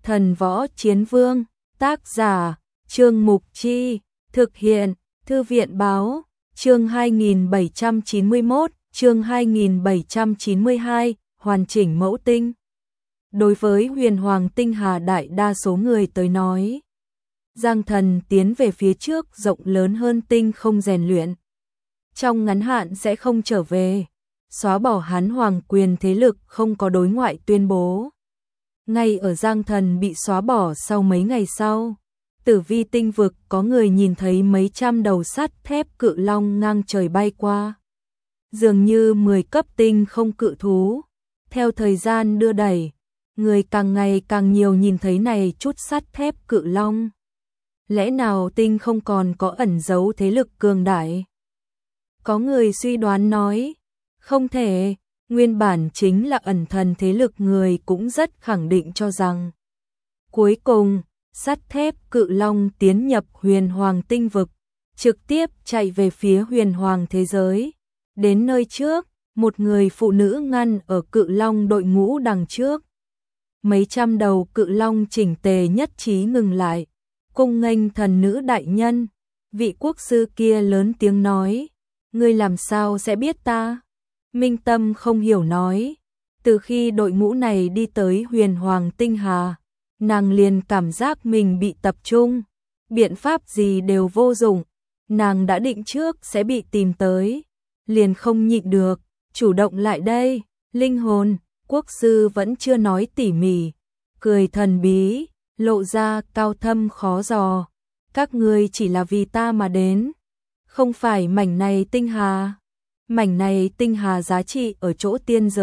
Thần Võ Chiến Vương, tác giả, Trương Mục Chi, thực hiện, Thư viện Báo, chương 2791, chương 2792, hoàn chỉnh mẫu tinh. Đối với huyền hoàng tinh hà đại đa số người tới nói, Giang Thần tiến về phía trước rộng lớn hơn tinh không rèn luyện. Trong ngắn hạn sẽ không trở về, xóa bỏ hắn hoàng quyền thế lực không có đối ngoại tuyên bố. Ngay ở Giang Thần bị xóa bỏ sau mấy ngày sau, Tử Vi tinh vực có người nhìn thấy mấy trăm đầu sắt thép cự long ngang trời bay qua. Dường như 10 cấp tinh không cự thú. Theo thời gian đưa đẩy, người càng ngày càng nhiều nhìn thấy này chút sắt thép cự long. Lẽ nào tinh không còn có ẩn giấu thế lực cường đại? Có người suy đoán nói, không thể, nguyên bản chính là ẩn thần thế lực, người cũng rất khẳng định cho rằng. Cuối cùng, sắt thép cự long tiến nhập huyền hoàng tinh vực, trực tiếp chạy về phía huyền hoàng thế giới. Đến nơi trước, một người phụ nữ ngăn ở cự long đội ngũ đằng trước. Mấy trăm đầu cự long chỉnh tề nhất trí ngừng lại, cung nghênh thần nữ đại nhân. Vị quốc sư kia lớn tiếng nói, ngươi làm sao sẽ biết ta? Minh Tâm không hiểu nói, từ khi đội ngũ này đi tới huyền hoàng tinh hà, nàng liền cảm giác mình bị tập trung, biện pháp gì đều vô dụng, nàng đã định trước sẽ bị tìm tới, liền không nhịn được, chủ động lại đây. Linh hồn, quốc sư vẫn chưa nói tỉ mỉ, cười thần bí, lộ ra cao thâm khó dò, các ngươi chỉ là vì ta mà đến, không phải mảnh này tinh hà. Mảnh này tinh hà giá trị ở chỗ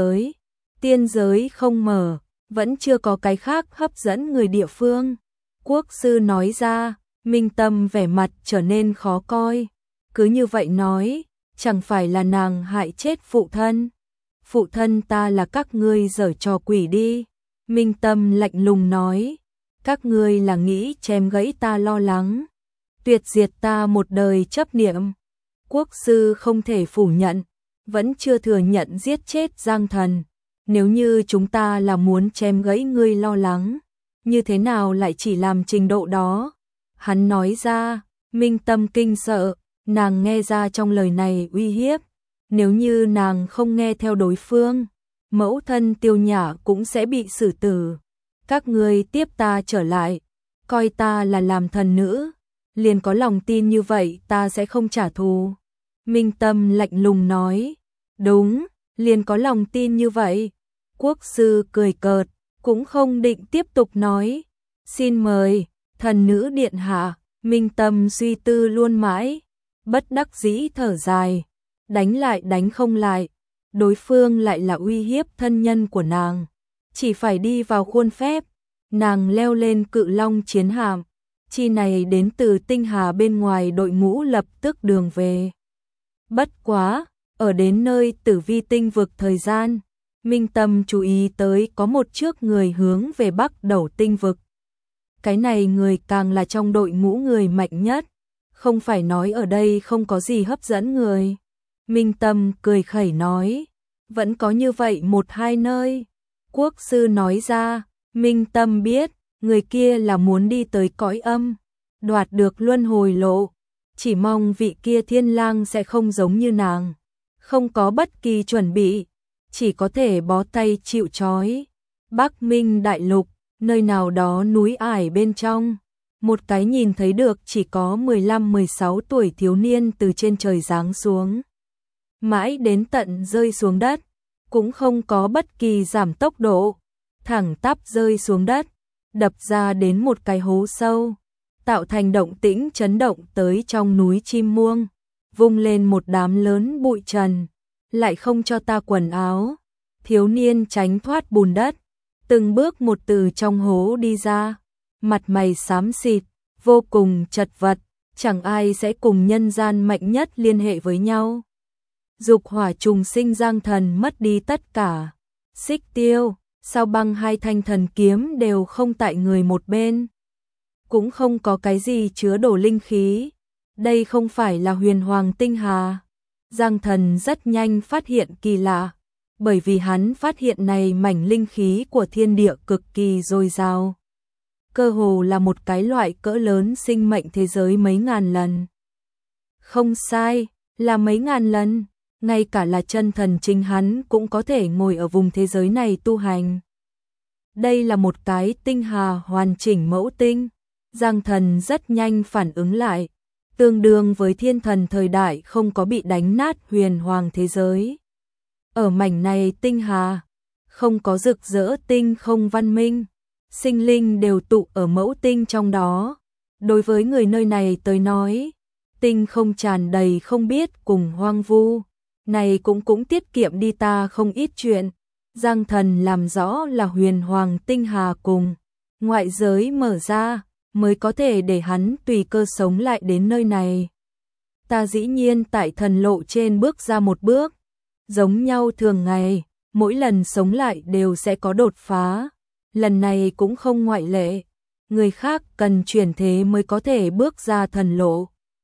tiên giới không mở, vẫn chưa có cái khác hấp dẫn người địa phương. Quốc sư nói ra, Minh Tâm vẻ mặt trở nên khó coi, cứ như vậy nói, chẳng phải là nàng hại chết phụ thân. Phụ thân ta là các ngươi giở trò quỷ đi. Minh Tâm lạnh lùng nói, các ngươi là nghĩ chém gãy ta lo lắng, tuyệt diệt ta một đời chấp niệm. Quốc sư không thể phủ nhận, vẫn chưa thừa nhận giết chết Giang Thần. Nếu như chúng ta là muốn chém gãy ngươi lo lắng, như thế nào lại chỉ làm trình độ đó? Hắn nói ra, Minh Tâm kinh sợ, nàng nghe ra trong lời này uy hiếp. Nếu như nàng không nghe theo đối phương, mẫu thân Tiêu Nhã cũng sẽ bị xử tử. Các ngươi tiếp ta trở lại, coi ta là làm thần nữ, liền có lòng tin như vậy ta sẽ không trả thù. Minh Tâm lạnh lùng nói, đúng, liền có lòng tin như vậy. Quốc sư cười cợt, cũng không định tiếp tục nói, xin mời, thần nữ điện hạ. Minh Tâm suy tư luôn mãi, bất đắc dĩ thở dài, đánh lại đánh không lại, đối phương lại là uy hiếp thân nhân của nàng, chỉ phải đi vào khuôn phép. Nàng leo lên cự long chiến hạm, chi này đến từ tinh hà bên ngoài đội ngũ lập tức đường về. Bất quá, ở đến nơi Tử Vi tinh vực thời gian, Minh Tâm chú ý tới có một trước người hướng về Bắc Đầu tinh vực. Cái này người càng là trong đội ngũ người mạnh nhất, không phải nói ở đây không có gì hấp dẫn người. Minh Tâm cười khẩy nói, vẫn có như vậy một hai nơi. Quốc sư nói ra, Minh Tâm biết, người kia là muốn đi tới cõi âm, đoạt được luân hồi lộ, chỉ mong vị kia thiên lang sẽ không giống như nàng, không có bất kỳ chuẩn bị, chỉ có thể bó tay chịu trói. Bắc Minh đại lục, nơi nào đó núi ải bên trong, một cái nhìn thấy được chỉ có 15-16 tuổi thiếu niên từ trên trời giáng xuống, mãi đến tận rơi xuống đất, cũng không có bất kỳ giảm tốc độ, thẳng tắp rơi xuống đất, đập ra đến một cái hố sâu, tạo thành động tĩnh chấn động tới trong núi chim muông, vung lên một đám lớn bụi trần, lại không cho ta quần áo. Thiếu niên tránh thoát bùn đất, từng bước một từ trong hố đi ra, mặt mày xám xịt, vô cùng chật vật, chẳng ai sẽ cùng nhân gian mạnh nhất liên hệ với nhau. Dục hỏa trùng sinh Giang Thần mất đi tất cả. Xích Tiêu, Sao Băng hai thanh thần kiếm đều không tại người một bên, cũng không có cái gì chứa đổ linh khí. Đây không phải là huyền hoàng tinh hà. Giang Thần rất nhanh phát hiện kỳ lạ, bởi vì hắn phát hiện này mảnh linh khí của thiên địa cực kỳ dồi dào. cơ hồ là một cái loại cỡ lớn sinh mệnh thế giới mấy ngàn lần. Không sai, là mấy ngàn lần, ngay cả là chân thần chính hắn cũng có thể ngồi ở vùng thế giới này tu hành. Đây là một cái tinh hà hoàn chỉnh mẫu tinh. Giang Thần rất nhanh phản ứng lại, tương đương với thiên thần thời đại không có bị đánh nát huyền hoàng thế giới. Ở mảnh này tinh hà, không có rực rỡ tinh không văn minh, sinh linh đều tụ ở mẫu tinh trong đó. Đối với người nơi này tới nói, tinh không tràn đầy không biết cùng hoang vu, này cũng tiết kiệm đi ta không ít chuyện. Giang Thần làm rõ là huyền hoàng tinh hà cùng ngoại giới mở ra, mới có thể để hắn tùy cơ sống lại đến nơi này. Ta dĩ nhiên tại thần lộ trên bước ra một bước, giống nhau thường ngày, mỗi lần sống lại đều sẽ có đột phá, lần này cũng không ngoại lệ, người khác cần chuyển thế mới có thể bước ra thần lộ.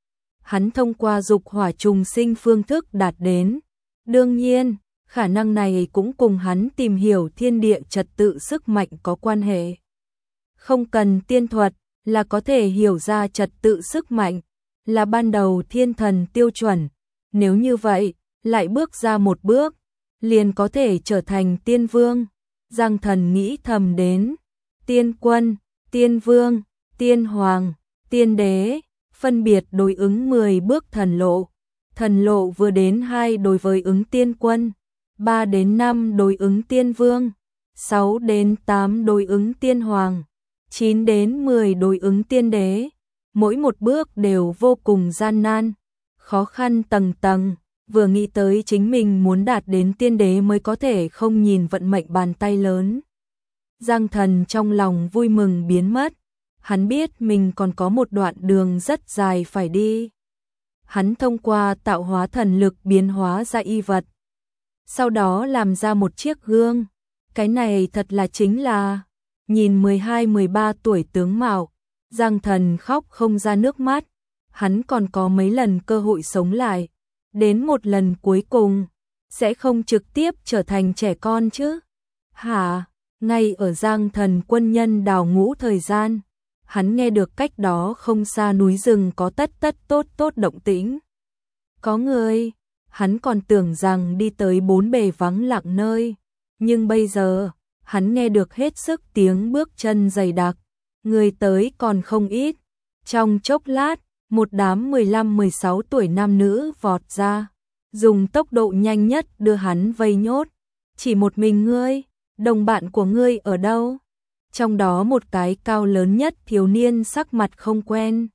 Hắn thông qua dục hỏa trùng sinh phương thức đạt đến, đương nhiên, khả năng này cũng cùng hắn tìm hiểu thiên địa trật tự sức mạnh có quan hệ. Không cần tiên thuật, là có thể hiểu ra trật tự sức mạnh, là ban đầu thiên thần tiêu chuẩn. Nếu như vậy, lại bước ra một bước, liền có thể trở thành tiên vương. Giang Thần nghĩ thầm đến, tiên quân, tiên vương, tiên hoàng, tiên đế, phân biệt đối ứng 10 bước thần lộ. Thần lộ vừa đến 2 đối với ứng tiên quân, 3 đến 5 đối ứng tiên vương, 6 đến 8 đối ứng tiên hoàng, 9 đến 10 đối ứng tiên đế. Mỗi một bước đều vô cùng gian nan, khó khăn tầng tầng, vừa nghĩ tới chính mình muốn đạt đến tiên đế mới có thể không nhìn vận mệnh bàn tay lớn. Giang Thần trong lòng vui mừng biến mất, hắn biết mình còn có một đoạn đường rất dài phải đi. Hắn thông qua tạo hóa thần lực biến hóa ra y vật, sau đó làm ra một chiếc gương. Cái này thật là chính là, nhìn 12-13 tuổi tướng mạo, Giang Thần khóc không ra nước mắt. Hắn còn có mấy lần cơ hội sống lại, đến một lần cuối cùng, sẽ không trực tiếp trở thành trẻ con chứ? Hả? Ngay ở Giang Thần quân nhân đào ngũ thời gian, hắn nghe được cách đó không xa núi rừng có tất tốt động tĩnh. Có người, hắn còn tưởng rằng đi tới bốn bề vắng lặng nơi, nhưng bây giờ, hắn nghe được hết sức tiếng bước chân dày đặc, người tới còn không ít. Trong chốc lát, một đám 15-16 tuổi nam nữ vọt ra, dùng tốc độ nhanh nhất đưa hắn vây nhốt. Chỉ một mình ngươi, đồng bạn của ngươi ở đâu? Trong đó một cái cao lớn nhất thiếu niên sắc mặt không quen,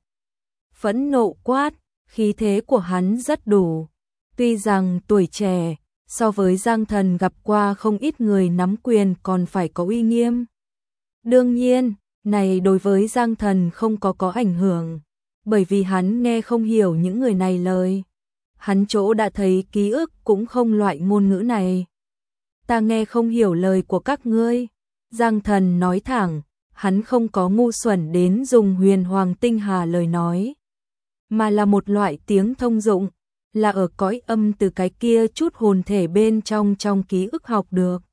phẫn nộ quát, khí thế của hắn rất đủ. Tuy rằng tuổi trẻ, so với Giang Thần gặp qua không ít người nắm quyền còn phải có uy nghiêm. Đương nhiên, này đối với Giang Thần không có ảnh hưởng, bởi vì hắn nghe không hiểu những người này lời. Hắn chỗ đã thấy ký ức cũng không loại ngôn ngữ này. Ta nghe không hiểu lời của các ngươi. Giang Thần nói thẳng, hắn không có ngu xuẩn đến dùng huyền hoàng tinh hà lời nói, mà là một loại tiếng thông dụng, là ở cõi âm từ cái kia chút hồn thể bên trong ký ức học được.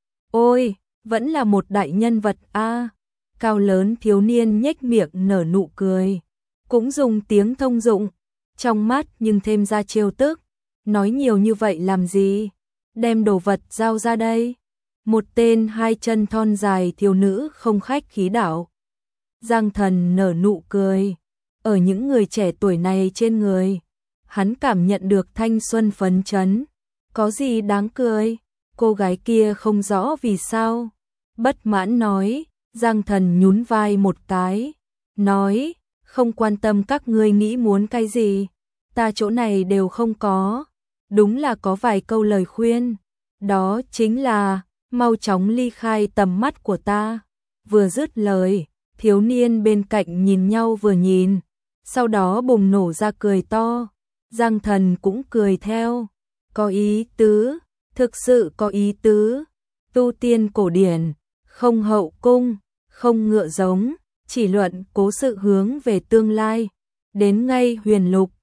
Ôi, vẫn là một đại nhân vật a. Cao lớn thiếu niên nhếch miệng nở nụ cười, cũng dùng tiếng thông dụng, trong mắt nhưng thêm ra trêu tức, nói nhiều như vậy làm gì, đem đồ vật giao ra đây. Một tên hai chân thon dài thiếu nữ không khách khí đảo. Giang Thần nở nụ cười, ở những người trẻ tuổi này trên người, hắn cảm nhận được thanh xuân phấn chấn. Có gì đáng cười? Cô gái kia không rõ vì sao, bất mãn nói. Giang Thần nhún vai một cái, nói, không quan tâm các ngươi nghĩ muốn cái gì, ta chỗ này đều không có. Đúng là có vài câu lời khuyên, đó chính là, mau chóng ly khai tầm mắt của ta. Vừa dứt lời, thiếu niên bên cạnh nhìn nhau vừa nhìn, sau đó bùng nổ ra cười to. Giang Thần cũng cười theo, có ý tứ, thực sự có ý tứ. Tu tiên cổ điển, không hậu cung, không ngựa giống, chỉ luận cố sự hướng về tương lai. Đến ngay huyền lục,